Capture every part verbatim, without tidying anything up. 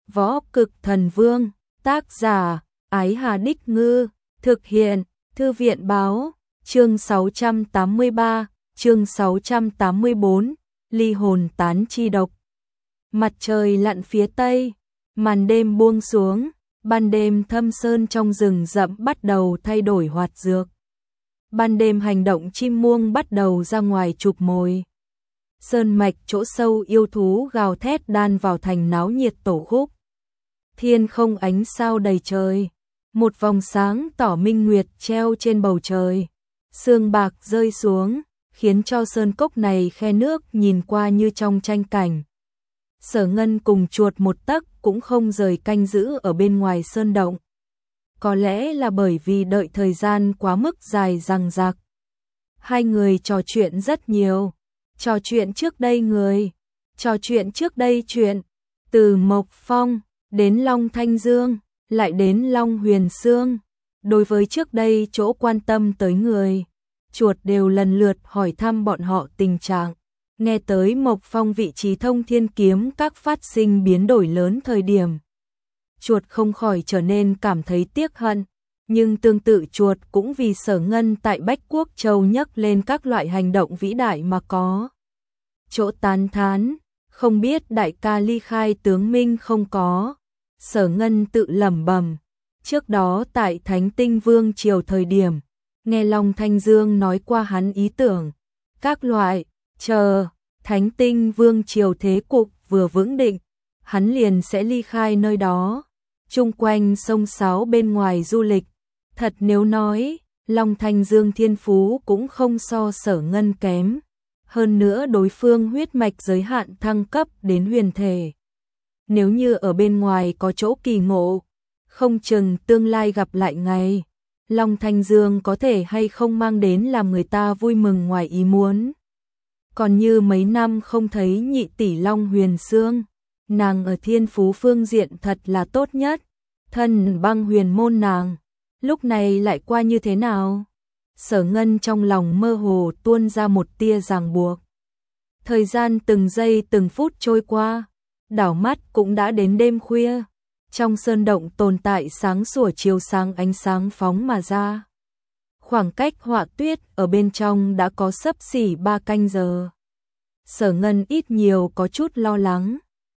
Võ Cực Thần Vương, tác giả, Ái Hà Đích Ngư, thực hiện, Thư viện Báo, chương sáu trăm tám mươi ba, chương sáu trăm tám mươi bốn, ly hồn tán chi độc. Mặt trời lặn phía tây, màn đêm buông xuống, ban đêm thâm sơn trong rừng rậm bắt đầu thay đổi hoạt dược. Ban đêm hành động chim muông bắt đầu ra ngoài chụp mồi. Sơn mạch chỗ sâu yêu thú gào thét đan vào thành náo nhiệt tổ khúc. Thiên không ánh sao đầy trời, một vòng sáng tỏ minh nguyệt treo trên bầu trời. Sương bạc rơi xuống, khiến cho sơn cốc này khe nước nhìn qua như trong tranh cảnh. Sở Ngân cùng chuột một tấc cũng không rời canh giữ ở bên ngoài sơn động. Có lẽ là bởi vì đợi thời gian quá mức dài dằng dặc. Hai người trò chuyện rất nhiều, trò chuyện trước đây người, trò chuyện trước đây chuyện, từ Mộc Phong đến Long Thanh Dương, lại đến Long Huyền Sương. Đối với trước đây chỗ quan tâm tới người, chuột đều lần lượt hỏi thăm bọn họ tình trạng. Nghe tới Mộc Phong vị trí thông thiên kiếm các phát sinh biến đổi lớn thời điểm, chuột không khỏi trở nên cảm thấy tiếc hận, nhưng tương tự chuột cũng vì Sở Ngân tại Bách Quốc Châu nhắc lên các loại hành động vĩ đại mà có chỗ tán thán, không biết đại ca ly khai tướng minh không có. Sở Ngân tự lẩm bẩm, trước đó tại Thánh Tinh Vương triều thời điểm, nghe Long Thanh Dương nói qua hắn ý tưởng, các loại, chờ, Thánh Tinh Vương triều thế cục vừa vững định, hắn liền sẽ ly khai nơi đó, chung quanh sông sáo bên ngoài du lịch. Thật nếu nói, Long Thanh Dương thiên phú cũng không so Sở Ngân kém, hơn nữa đối phương huyết mạch giới hạn thăng cấp đến huyền thể. Nếu như ở bên ngoài có chỗ kỳ ngộ, không chừng tương lai gặp lại ngày, Long Thanh Dương có thể hay không mang đến làm người ta vui mừng ngoài ý muốn. Còn như mấy năm không thấy nhị tỷ Long Huyền Sương, nàng ở thiên phú phương diện thật là tốt nhất, thân băng huyền môn nàng, lúc này lại qua như thế nào? Sở Ngân trong lòng mơ hồ tuôn ra một tia ràng buộc. Thời gian từng giây từng phút trôi qua, đảo mắt cũng đã đến đêm khuya. Trong sơn động tồn tại sáng sủa chiếu sáng ánh sáng phóng mà ra. Khoảng cách họa tuyết ở bên trong đã có xấp xỉ ba canh giờ. Sở Ngân ít nhiều có chút lo lắng,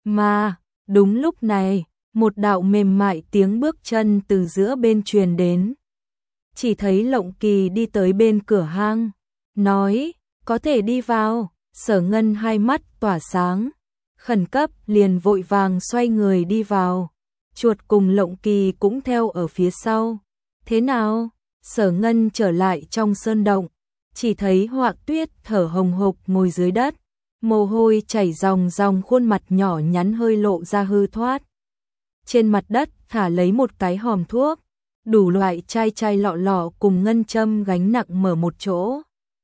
mà đúng lúc này, một đạo mềm mại tiếng bước chân từ giữa bên truyền đến. Chỉ thấy Lộng Kỳ đi tới bên cửa hang, nói, có thể đi vào. Sở Ngân hai mắt tỏa sáng, khẩn cấp liền vội vàng xoay người đi vào. Chuột cùng Lộng Kỳ cũng theo ở phía sau. Thế nào? Sở Ngân trở lại trong sơn động, chỉ thấy Họa Tuyết thở hồng hộc ngồi dưới đất, mồ hôi chảy ròng ròng, khuôn mặt nhỏ nhắn hơi lộ ra hư thoát. Trên mặt đất thả lấy một cái hòm thuốc, đủ loại chai chai lọ lọ cùng ngân châm gánh nặng mở một chỗ.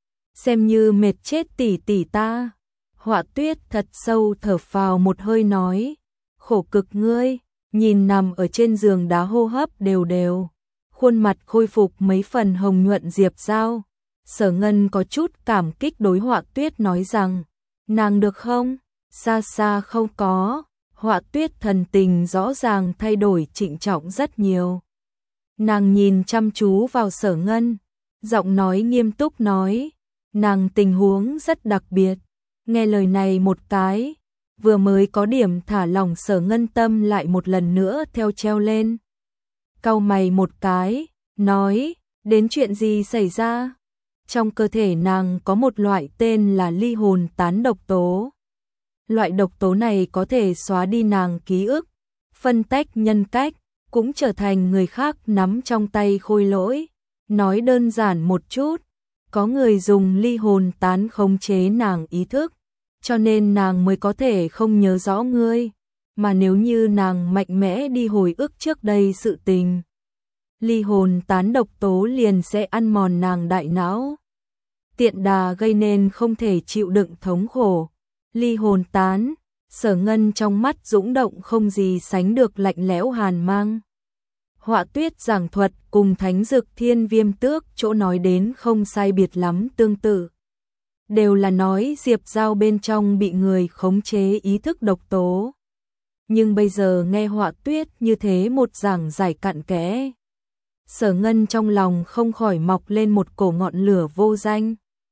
Xem như mệt chết tỷ tỷ ta. Họa Tuyết thật sâu thở phào một hơi nói, khổ cực ngươi. Nhìn nằm ở trên giường đá hô hấp đều đều, khuôn mặt khôi phục mấy phần hồng nhuận Diệp Giao. Sở Ngân có chút cảm kích đối Họa Tuyết nói rằng, nàng được không? Xa xa không có. Họa Tuyết thần tình rõ ràng thay đổi trịnh trọng rất nhiều. Nàng nhìn chăm chú vào Sở Ngân, giọng nói nghiêm túc nói, nàng tình huống rất đặc biệt. Nghe lời này một cái, vừa mới có điểm thả lỏng Sở Ngân tâm lại một lần nữa theo treo lên. Cau mày một cái, nói, đến chuyện gì xảy ra? Trong cơ thể nàng có một loại tên là ly hồn tán độc tố. Loại độc tố này có thể xóa đi nàng ký ức, phân tách nhân cách, cũng trở thành người khác nắm trong tay khôi lỗi. Nói đơn giản một chút, có người dùng ly hồn tán khống chế nàng ý thức, cho nên nàng mới có thể không nhớ rõ ngươi, mà nếu như nàng mạnh mẽ đi hồi ức trước đây sự tình, ly hồn tán độc tố liền sẽ ăn mòn nàng đại não, tiện đà gây nên không thể chịu đựng thống khổ. Ly hồn tán, Sở Ngân trong mắt dũng động không gì sánh được lạnh lẽo hàn mang. Họa Tuyết giảng thuật cùng Thánh Dực Thiên Viêm Tước chỗ nói đến không sai biệt lắm tương tự. Đều là nói Diệp Giao bên trong bị người khống chế ý thức độc tố. nhưng bây giờ nghe Họa Tuyết như thế một giảng giải cặn kẽ. Sở Ngân trong lòng không khỏi mọc lên một cổ ngọn lửa vô danh.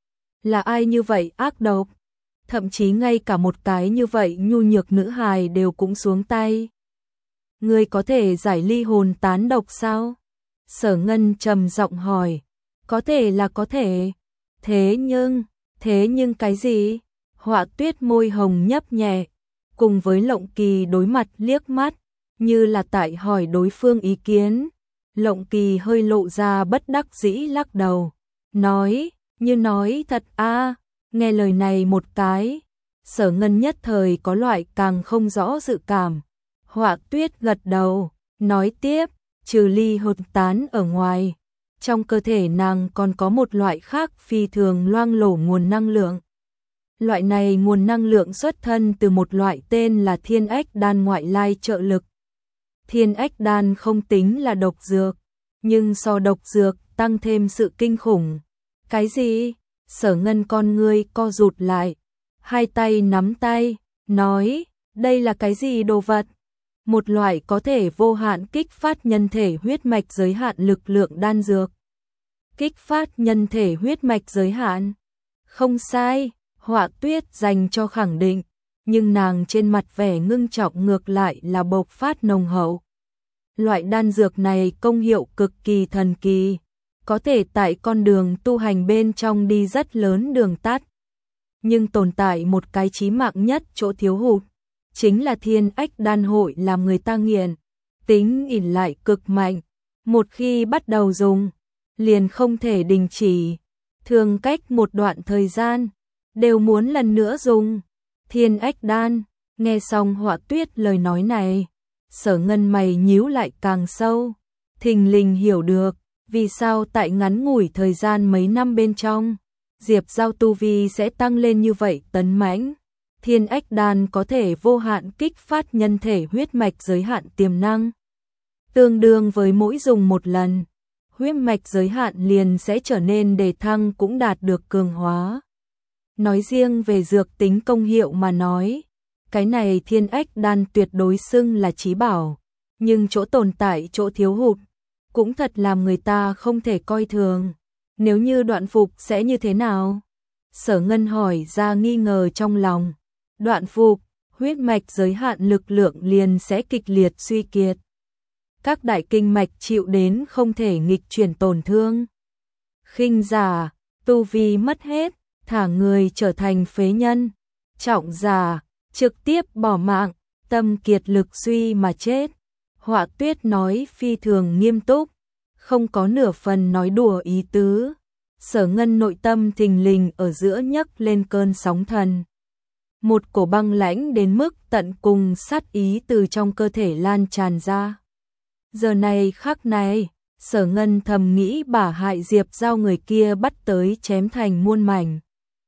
Là ai như vậy ác độc? Thậm chí ngay cả một cái như vậy nhu nhược nữ hài đều cũng xuống tay. Ngươi có thể giải ly hồn tán độc sao? Sở Ngân trầm giọng hỏi. Có thể là có thể. Thế nhưng, thế nhưng cái gì? Họa Tuyết môi hồng nhấp nhẹ, cùng với Lộng Kỳ đối mặt liếc mắt, như là tại hỏi đối phương ý kiến. Lộng Kỳ hơi lộ ra bất đắc dĩ lắc đầu, nói, như nói thật a. Nghe lời này một cái, Sở Ngân nhất thời có loại càng không rõ dự cảm. Họa Tuyết gật đầu, nói tiếp, trừ ly hồn tán ở ngoài, trong cơ thể nàng còn có một loại khác phi thường loang lổ nguồn năng lượng. Loại này nguồn năng lượng xuất thân từ một loại tên là Thiên Ếch Đan ngoại lai trợ lực. Thiên Ếch Đan không tính là độc dược, nhưng so độc dược tăng thêm sự kinh khủng. Cái gì? Sở Ngân con ngươi co rụt lại, hai tay nắm tay, nói, đây là cái gì đồ vật? Một loại có thể vô hạn kích phát nhân thể huyết mạch giới hạn lực lượng đan dược. Kích phát nhân thể huyết mạch giới hạn? Không sai, Họa Tuyết dành cho khẳng định, nhưng nàng trên mặt vẻ ngưng trọng ngược lại là bộc phát nồng hậu. Loại đan dược này công hiệu cực kỳ thần kỳ, có thể tại con đường tu hành bên trong đi rất lớn đường tắt. Nhưng tồn tại một cái chí mạng nhất chỗ thiếu hụt, chính là Thiên Ếch Đan hội làm người ta nghiện, tính ỉn lại cực mạnh, một khi bắt đầu dùng, liền không thể đình chỉ, thường cách một đoạn thời gian, đều muốn lần nữa dùng. Thiên Ếch Đan, nghe xong Họa Tuyết lời nói này, Sở Ngân mày nhíu lại càng sâu, thình lình hiểu được, vì sao tại ngắn ngủi thời gian mấy năm bên trong, Diệp Giao tu vi sẽ tăng lên như vậy tấn mãnh. Thiên Ếch Đan có thể vô hạn kích phát nhân thể huyết mạch giới hạn tiềm năng. Tương đương với mỗi dùng một lần, huyết mạch giới hạn liền sẽ trở nên đề thăng cũng đạt được cường hóa. Nói riêng về dược tính công hiệu mà nói, cái này Thiên Ếch Đan tuyệt đối xưng là chí bảo, nhưng chỗ tồn tại chỗ thiếu hụt, cũng thật làm người ta không thể coi thường. Nếu như đoạn phục sẽ như thế nào? Sở Ngân hỏi ra nghi ngờ trong lòng. Đoạn phục, huyết mạch giới hạn lực lượng liền sẽ kịch liệt suy kiệt. Các đại kinh mạch chịu đến không thể nghịch chuyển tổn thương. Khinh giả, tu vi mất hết, thả người trở thành phế nhân. Trọng giả, trực tiếp bỏ mạng, tâm kiệt lực suy mà chết. Họa Tuyết nói phi thường nghiêm túc, không có nửa phần nói đùa ý tứ. Sở Ngân nội tâm thình lình ở giữa nhấc lên cơn sóng thần. Một cổ băng lãnh đến mức tận cùng sát ý từ trong cơ thể lan tràn ra. Giờ này khắc này, Sở Ngân thầm nghĩ bả hại Diệp Giao người kia bắt tới chém thành muôn mảnh.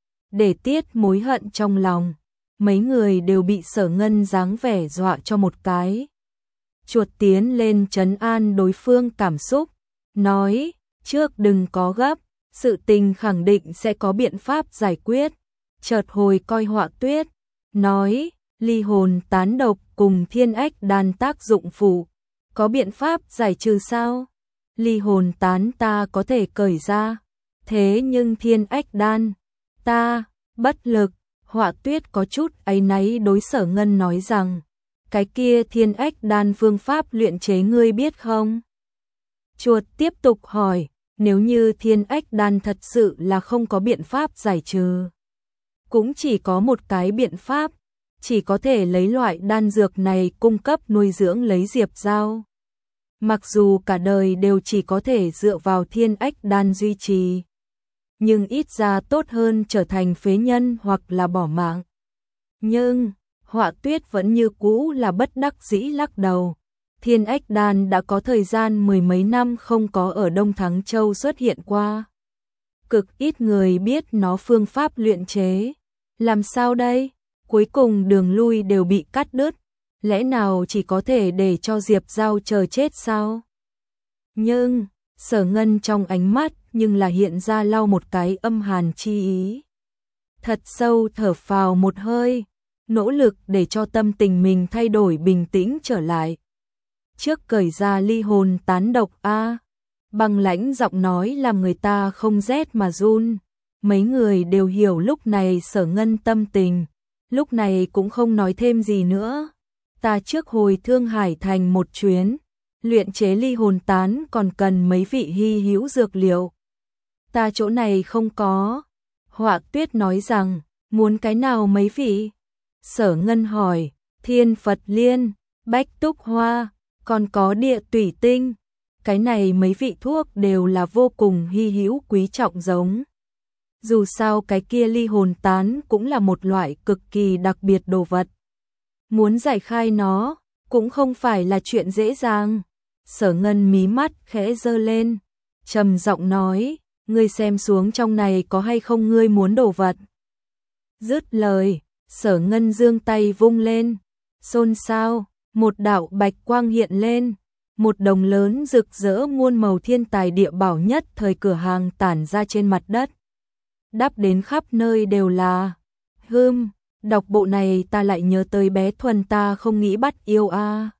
Để tiết mối hận trong lòng, mấy người đều bị Sở Ngân dáng vẻ dọa cho một cái. Chuột tiến lên trấn an đối phương cảm xúc, nói, trước đừng có gấp, sự tình khẳng định sẽ có biện pháp giải quyết. Chợt hồi coi Họa Tuyết, nói, ly hồn tán độc cùng Thiên Ếch Đan tác dụng phụ, có biện pháp giải trừ sao? Ly hồn tán ta có thể cởi ra, thế nhưng Thiên Ếch Đan, ta, bất lực. Họa Tuyết có chút áy náy đối Sở Ngân nói rằng, cái kia Thiên Ếch Đan phương pháp luyện chế ngươi biết không? Chuột tiếp tục hỏi, nếu như Thiên Ếch Đan thật sự là không có biện pháp giải trừ, cũng chỉ có một cái biện pháp, chỉ có thể lấy loại đan dược này cung cấp nuôi dưỡng lấy Diệp Giao. Mặc dù cả đời đều chỉ có thể dựa vào Thiên Ếch Đan duy trì, nhưng ít ra tốt hơn trở thành phế nhân hoặc là bỏ mạng. Nhưng, Họa Tuyết vẫn như cũ là bất đắc dĩ lắc đầu. Thiên Ếch Đan đã có thời gian mười mấy năm không có ở Đông Thắng Châu xuất hiện qua. Cực ít người biết nó phương pháp luyện chế. Làm sao đây? Cuối cùng đường lui đều bị cắt đứt. Lẽ nào chỉ có thể để cho Diệp Giao chờ chết sao? Nhưng, Sở Ngân trong ánh mắt nhưng là hiện ra lau một cái âm hàn chi ý. Thật sâu thở phào một hơi, nỗ lực để cho tâm tình mình thay đổi bình tĩnh trở lại. Trước cởi ra ly hồn tán độc a, băng lãnh giọng nói làm người ta không rét mà run. Mấy người đều hiểu lúc này Sở Ngân tâm tình, lúc này cũng không nói thêm gì nữa. Ta trước hồi Thương Hải Thành một chuyến, luyện chế ly hồn tán còn cần mấy vị hy hữu dược liệu. Ta chỗ này không có. Họa Tuyết nói rằng, muốn cái nào mấy vị? Sở Ngân hỏi, Thiên Phật Liên, Bách Túc Hoa, còn có Địa Tủy Tinh. Cái này mấy vị thuốc đều là vô cùng hy hữu quý trọng giống. Dù sao cái kia ly hồn tán cũng là một loại cực kỳ đặc biệt đồ vật. Muốn giải khai nó, cũng không phải là chuyện dễ dàng. Sở Ngân mí mắt khẽ giơ lên, trầm giọng nói, ngươi xem xuống trong này có hay không ngươi muốn đồ vật. Dứt lời, Sở Ngân giương tay vung lên, xôn xao, một đạo bạch quang hiện lên, một đồng lớn rực rỡ muôn màu thiên tài địa bảo nhất thời cửa hàng tản ra trên mặt đất. Đắp đến khắp nơi đều là. Hừm, đọc bộ này ta lại nhớ tới bé Thuần ta không nghĩ bắt yêu a.